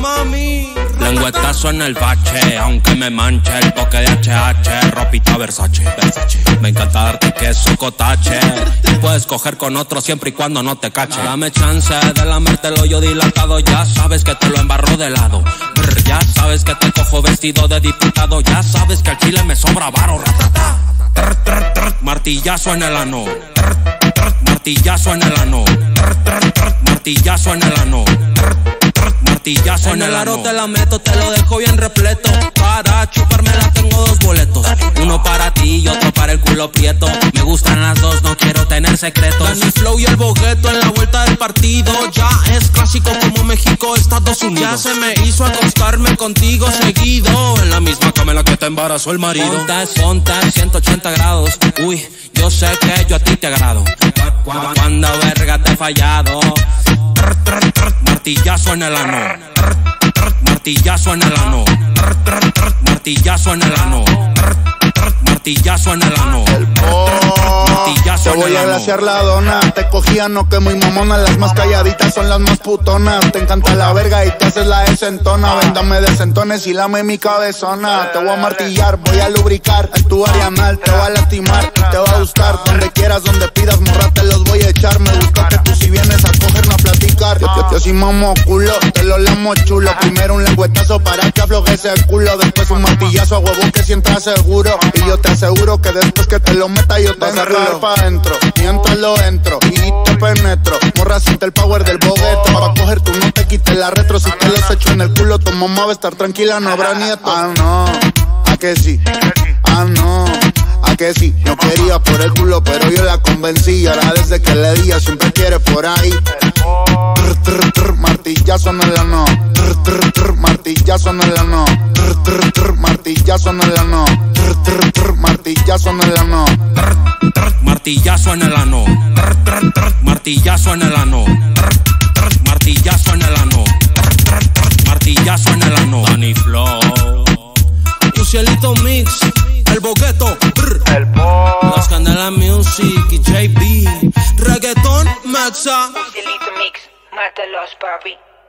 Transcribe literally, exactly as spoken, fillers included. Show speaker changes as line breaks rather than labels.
mami.
Lengüetazo en el bache, aunque me manche el toque de H H, ropita Versace, Versace. Me encanta darte queso cotache, y puedes coger con otro siempre y cuando no te cache. Dame chance de lamerte el hoyo dilatado, ya sabes que te lo embarro de lado. Brr, ya sabes que te cojo vestido de diputado, ya sabes que al chile me sobra varo, ratata. Trr, trr, trr, martillazo en el ano. Trr, trr, martillazo en el ano. Trr, trr, trr, martillazo en el ano. Trr, trr, martillazo en, en el aro. Te la meto, te lo dejo bien repleto. Para chupármela tengo dos boletos. Uno para ti y otro para el culo prieto. Me gustan las dos, no quiero tener secretos. Dani Flow y el bogueto en la vuelta del partido. Ya es clásico como México, Estados Unidos. Ya se me hizo acostarme contigo seguido. En la misma cama en la que te embarazó el marido. Ponte, ponte, ciento ochenta grados. Uy, yo sé que yo a ti te agrado. Cuando verga te he fallado. Trr, trr, trr, martillazo en el ano. Trr, trr, martillazo en el ano. Trr, trr, trr, martillazo en el ano. Trr, trr, martillazo en el ano.
El
martillazo
te voy a glaciar la dona. Te cogía, no que muy mamona. Las más calladitas son las más putonas. Te encanta la verga y te haces la desentona. Véndame de centones y lame mi cabezona. Te voy a martillar, voy a lubricar. En tu área anal te va a lastimar. Te va a gustar, donde quieras, donde pidas, morra, te los voy a echar. Me gusta que tú si vienes a coger, no a platicar. Yo, yo, yo si mamo culo, te lo lamo chulo. Primero un lengüetazo para que aflojes el culo. Después un martillazo a huevo que sientas seguro. Y yo te aseguro que después que te lo meta yo te enrolo pa' adentro, mientras lo entro y te penetro. Morra, siente el power del bogueto. Pa' coger tú no te quites la retro. Si te los echo en el culo, tu mamá va a estar tranquila, no habrá nietos. Ah, no, a que sí, ah, no, a que sí. No quería por el culo, pero yo la convencí. Y ahora desde que le di, siempre quiere por ahí. Trr, trr, trr, martillazo en el ano. Trr, trr, trr, martillazo en el ano. Trr, trr, trr, martillazo en el ano. Trr, trr, trr, martillazo en el ano.
Trr, trr, martillazo en el ano. Trr, trr, trr, martillazo en el ano. Trr, trr, martillazo en el ano. Trr, trr, trr, martillazo en el ano. Dani Flow. Lucielito Mix. El bogueto. Brr.
El po.
Las Candelas Music y J B. Reggaeton Maxa.
Lucielito Mix. Mátalos, papi.